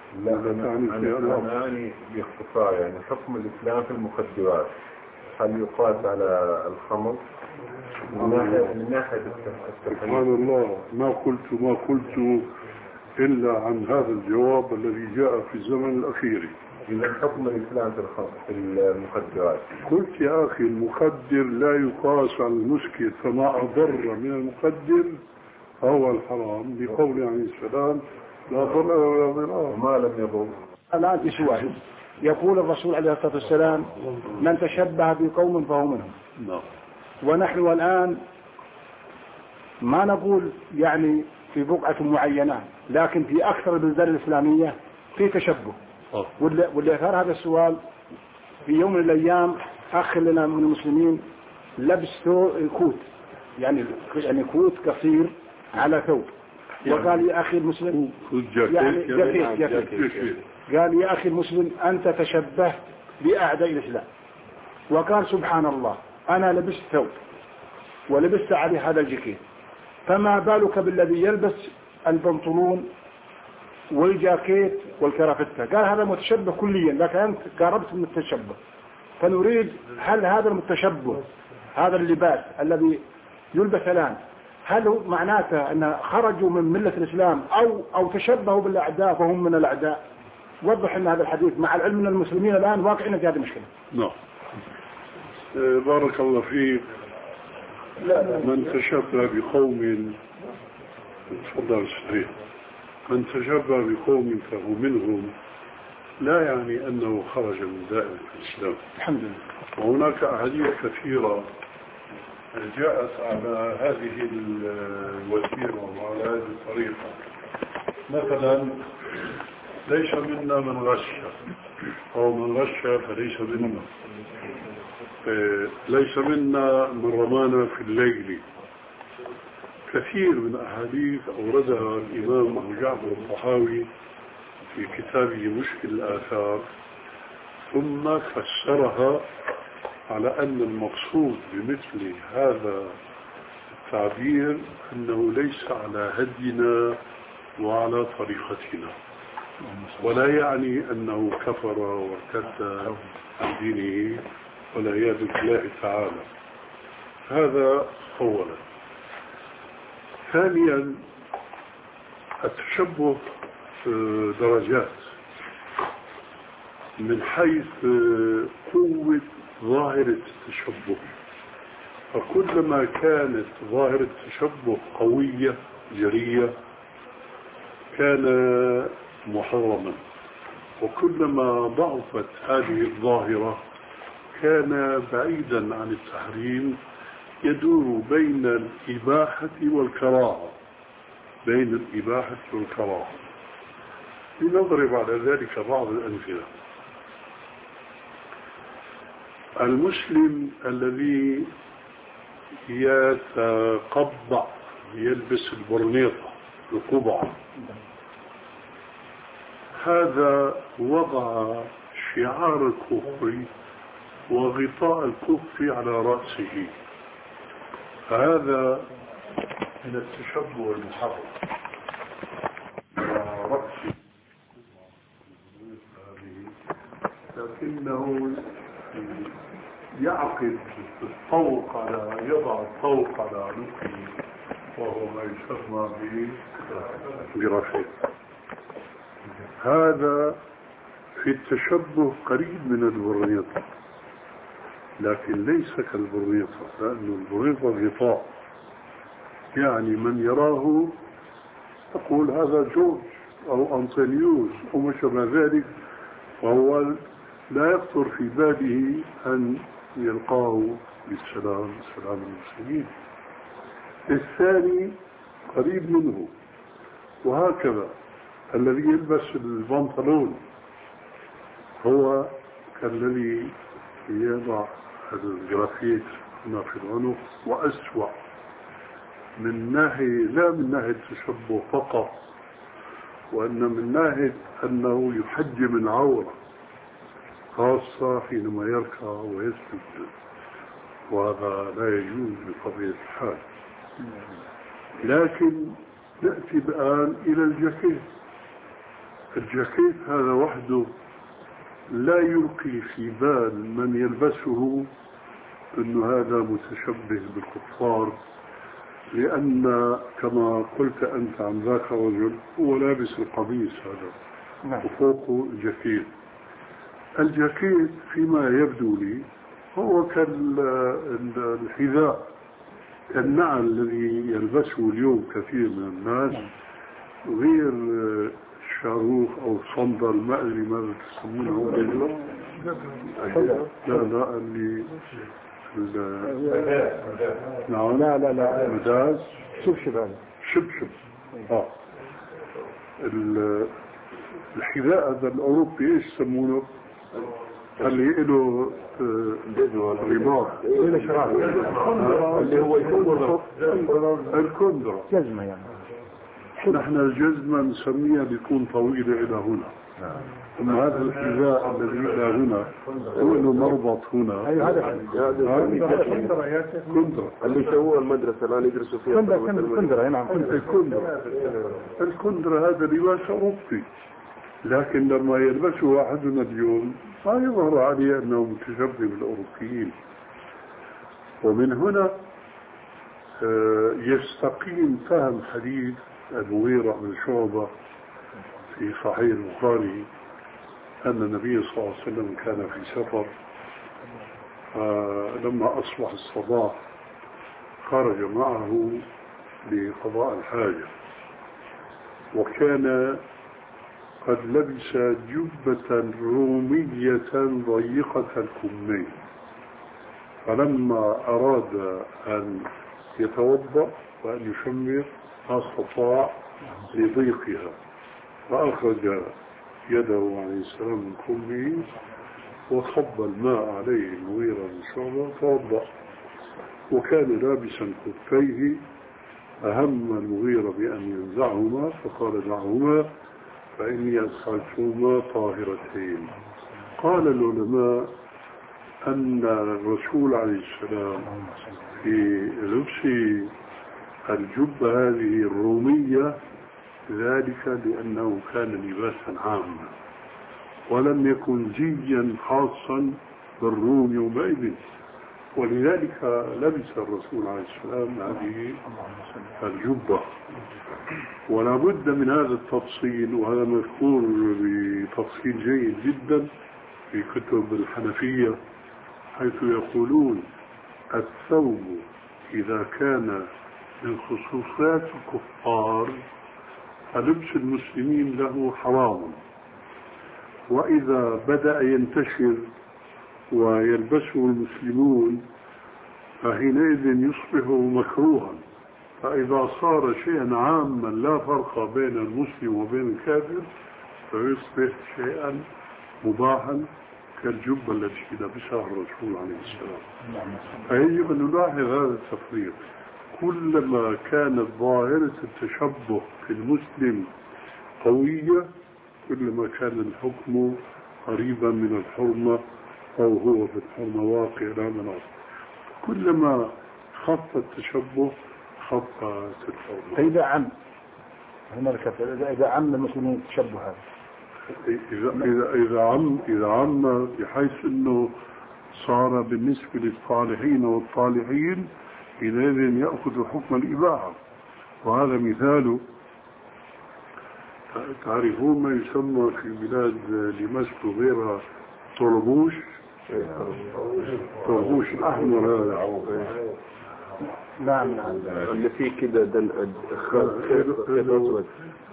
لا أنا أنا أعني باختصار يعني حكم الإسلام في المخدرات، هل يقاس على الخمر من ناحية من ناحية سبحان الله، ما قلت ما قلت إلا عن هذا الجواب الذي جاء في الزمن الأخير. إذا حكم الإسلام في الخمر في المخدرات، قلت يا أخي المخدر لا يقاس على المسكر، فما أضر من المخدر هو الحرام، بقول عليه السلام لا ضرر ولا ضرار وما لم يضر. الآن في سؤال، يقول الرسول عليه الصلاة والسلام من تشبه بقوم فهو منهم. نعم. ونحن الآن ما نقول يعني في بقعة معينة، لكن في أكثر البلدان الإسلامية في تشبه. أوه. واللي أثار هذا السؤال في يوم من الأيام أخ لنا من المسلمين لبس كوت، يعني يعني كوت قصير على ثوب، وقال يا أخي المسلم يعني جاكيت جاكيت قال يا أخي المسلم أنت تشبه بأعداء الإسلام. وقال سبحان الله أنا لبست ثوب ولبست عليه هذا الجاكيت، فما بالك بالذي يلبس البنطلون والجاكيت والكرافتة؟ قال هذا متشبه كليا، لكن أنت قاربت من التشبه. فنريد هل هذا المتشبه هذا اللباس الذي يلبس الآن هل هو معناته أن خرجوا من ملة الإسلام أو أو تشبهوا بالأعداء فهم من الأعداء؟ وضح لنا هذا الحديث مع العلم أن المسلمين الآن واقعين في هذه المشكلة. نعم. بارك الله فيك. من تشبه بقوم تفضل صحيح من تشبه بقوم فهو منهم لا يعني أنه خرج من دائرة الإسلام. الحمد لله. وهناك أحاديث كثيرة جاءت على هذه الوسيلة وعلى هذه الطريقة. مثلا ليس منا من غش أو من غش فليس منا، ليس منا من رمانا في الليل. كثير من أحاديث أوردها الإمام أبو جعفر الطحاوي في كتابه مشكل الآثار، ثم فسرها على أن المقصود بمثل هذا التعبير أنه ليس على هدينا وعلى طريقتنا، ولا يعني أنه كفر وارتد عن دينه والعياذ بالله تعالى. هذا أولا. ثانيا التشبه درجات من حيث قوة ظاهرة التشبه، فكلما كانت ظاهرة التشبه قوية جرية كان محرما، وكلما ضعفت هذه الظاهرة كان بعيدا عن التحريم، يدور بين الإباحة والكراهة بين الإباحة والكراهة. لنضرب على ذلك بعض الأمثلة. المسلم الذي يتقبع يلبس البرنيطة القبعة، هذا وضع شعار الكفر وغطاء الكفر على رأسه، فهذا من التشبه المحرم. رأسه لكنه يعقد الطوق على يضع الطوق على عنقه وهو ما يسمى برفيق. هذا في التشبه قريب من البرنيطة، لكن ليس كالبرنيطة، لأن البرنيطة غطاء، يعني من يراه تقول هذا جورج أو أنطونيوس أو ما شابه ذلك، وهو لا يخطر في باله أن يلقاه بالسلام سلام المسلمين. الثاني قريب منه. وهكذا الذي يلبس البنطلون هو كالذي يضع الجرافيت هنا في العنق، وأسوأ من ناحية لا من ناحية التشبه فقط، وأن من ناحية أنه يحجم العورة، خاصة حينما يركع ويسجد، وهذا لا يجوز بطبيعة الحال. لكن نأتي الآن إلى الجاكيت. الجاكيت هذا وحده لا يلقي في بال من يلبسه أنه هذا متشبه بالكفار، لأن كما قلت أنت عن ذاك الرجل هو لابس القميص هذا وفوقه الجاكيت. الجاكيت فيما يبدو لي هو كالحذاء، النعل الذي يلبسه اليوم كثير من الناس، غير الشاروخ أو الصندل، ما أدري ماذا تسمونه. لا لا اللي نعم لا لا لا مداز شبشب هذا شبشب. اه الحذاء هذا الأوروبي ايش يسمونه؟ اللي له رباط اللي هو الكندرة. الكندرة جزمة يعني. نحن الجزمة نسميها بيكون طويلة إلى هنا، أما هذا الحذاء الذي إلى هنا هو إنه مربط هنا. أيوة هذا كندرة اللي يسووها المدرسة الآن يدرسوا فيها. كندرة نعم. الكندرة الكندرة هذا لباس أوروبي، لكن لما يلبسه واحدنا اليوم ما يظهر عليه أنه متشبه بالأوروبيين. ومن هنا يستقيم فهم حديث المغيرة بن شعبة في صحيح البخاري أن النبي صلى الله عليه وسلم كان في سفر، لما أصبح الصباح خرج معه لقضاء الحاجة، وكان قد لبس جبة رومية ضيقة الكمين، فلما أراد أن يتوضأ وأن يشمر ما استطاع لضيقها، فأخرج يده عليه السلام من كمه وصب الماء عليه المغيرة بن شعبة توضأ، وكان لابسا كفيه. أهم المغيرة بأن ينزعهما فقال دعهما فإني أدخلتهما طاهرتين. قال العلماء أن الرسول عليه السلام في لبس الجبة هذه الرومية ذلك لأنه كان لباسا عاما ولم يكن زيا خاصا بالروم يومئذ، ولذلك لبس الرسول عليه السلام هذه الجبة. ولا بد من هذا التفصيل، وهذا مذكور بتفصيل جيد جدا في كتب الحنفية، حيث يقولون الثوب إذا كان من خصوصيات الكفار فلبس المسلمين له حرام، وإذا بدأ ينتشر ويلبسه المسلمون فحينئذ يصبح مكروها، فإذا صار شيئا عاما لا فرق بين المسلم وبين الكافر فيصبح شيئا مباحا كالجبة التي لبسها الرسول عليه السلام. فيجب أن نلاحظ هذا التفريق، كلما كانت ظاهرة التشبه في المسلم قوية كلما كان الحكم قريبا من الحرمة أو هو في الحرمة واقع لا مناص، كلما خف التشبه خف الحرمة. إذا عم هنا الكفر إذا عم المسلمين التشبه هذا إذا إذا إذا عم إذا عم بحيث إنه صار بالنسبة للصالحين والطالحين حينئذ يأخذ حكم الإباحة. وهذا مثال، تعرفون ما يسمى في بلاد دمشق وغيرها طربوش، طربوش الأحمر هذا. نعم نعم اللي فيه كده دل خيط أسود.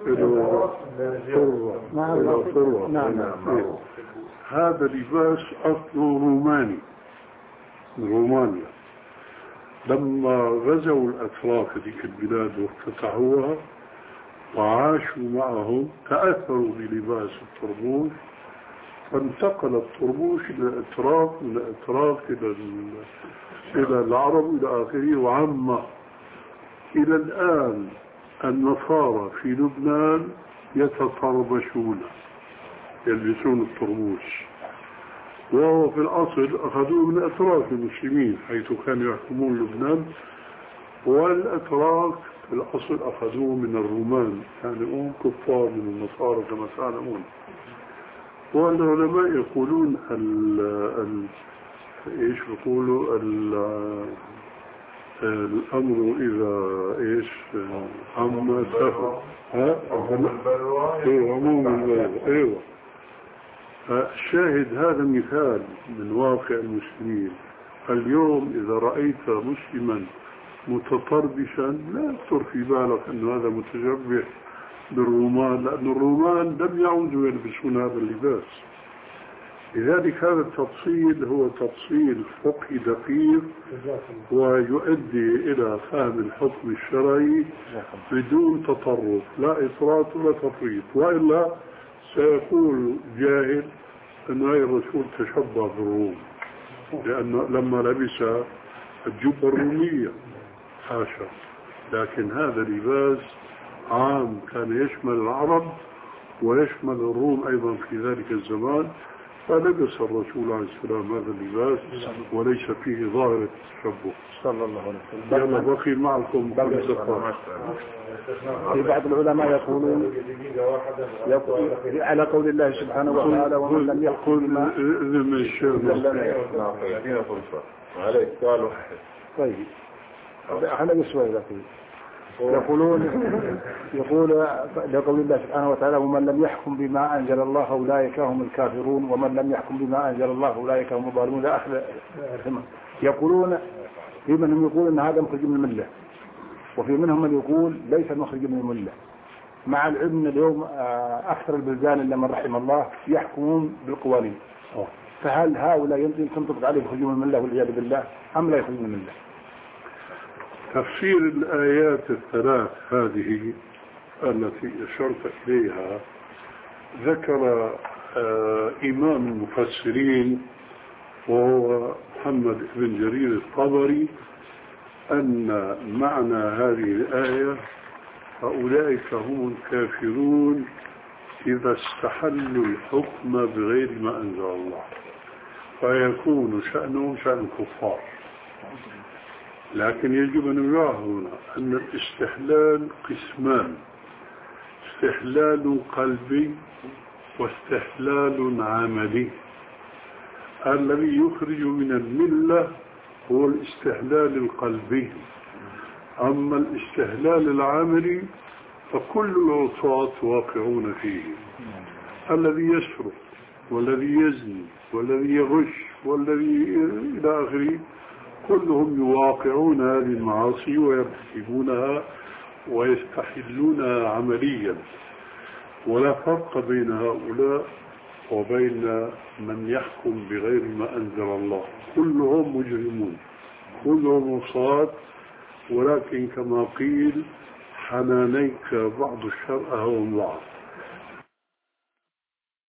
نعم نعم. هذا لباس أصله روماني من رومانيا، لما غزوا الأتراك ذيك البلاد وافتتحوها وعاشوا معهم تأثروا بلباس الطربوش، فانتقل الطربوش إلى الأتراك، من الأتراك إلى إلى العرب إلى آخره وعامة. إلى الآن النصارى في لبنان يتطربشون يلبسون الطربوش، وهو في الأصل أخذوه من أتراك المسلمين حيث كانوا يحكمون لبنان، والأتراك في الأصل أخذوه من الرومان، يعني هم كفار من النصارى كما تعلمون. والعلماء يقولون ال ال إيش يقولوا الأمر إذا إيش عم سفر ها إيه عموم البلوى. أيوة. الشاهد هذا مثال من واقع المسلمين. اليوم إذا رأيت مسلما متطربشا لا يخطر في بالك أن هذا متشبه بالرومان، لأن الرومان لم يعودوا يلبسون هذا اللباس. لذلك هذا التفصيل هو تفصيل فقهي دقيق ويؤدي إلى فهم الحكم الشرعي بدون تطرف، لا إفراط ولا تفريط، وإلا سيقول جاهل أن هذا الرسول تشبه بالروم لأنه لما لبس الجبة الرومية، حاشا. لكن هذا لباس عام كان يشمل العرب ويشمل الروم أيضا في ذلك الزمان، فلبس الرسول عليه السلام هذا اللباس وليس فيه ظاهرة التشبه صلى الله عليه وسلم. يلا بقي معكم في بعض العلماء يقولون يقول على قول الله سبحانه وتعالى ومن لم يحكم بما عليك سؤال واحد. طيب احنا بسوي ذاتي يقولون يقول لقول الله سبحانه وتعالى ومن لم يحكم بما أنزل الله أولئك هم الكافرون ومن لم يحكم بما أنزل الله أولئك هم الظالمون لا أخذ. يقولون في منهم يقول أن هذا مخرج من الملة، وفي منهم من يقول ليس مخرج من الملة، مع العلم أن اليوم أكثر البلدان إلا من رحم الله يحكمون بالقوانين. فهل هؤلاء يمكن تنطبق عليه يخرجون من الملة والعياذ بالله أم لا يخرجون من الملة؟ تفسير الآيات الثلاث هذه التي أشرت إليها ذكر آه إمام المفسرين وهو محمد بن جرير الطبري أن معنى هذه الآية أولئك هم الكافرون إذا استحلوا الحكم بغير ما أنزل الله، فيكون شأنهم شأن الكفار. لكن يجب أن نراعي هنا أن الاستحلال قسمان: استحلال قلبي واستحلال عملي. الذي يخرج من الملة هو الاستحلال القلبي، أما الاستحلال العملي فكل العصاة واقعون فيه. الذي يسرق والذي يزني والذي يغش والذي إلى آخره كلهم يواقعون هذه المعاصي ويرتكبونها ويستحلونها عمليا، ولا فرق بين هؤلاء وبين من يحكم بغير ما أنزل الله. كلهم مجرمون، كلهم عصاة، ولكن كما قيل حنانيك بعض الشر أهون بعض.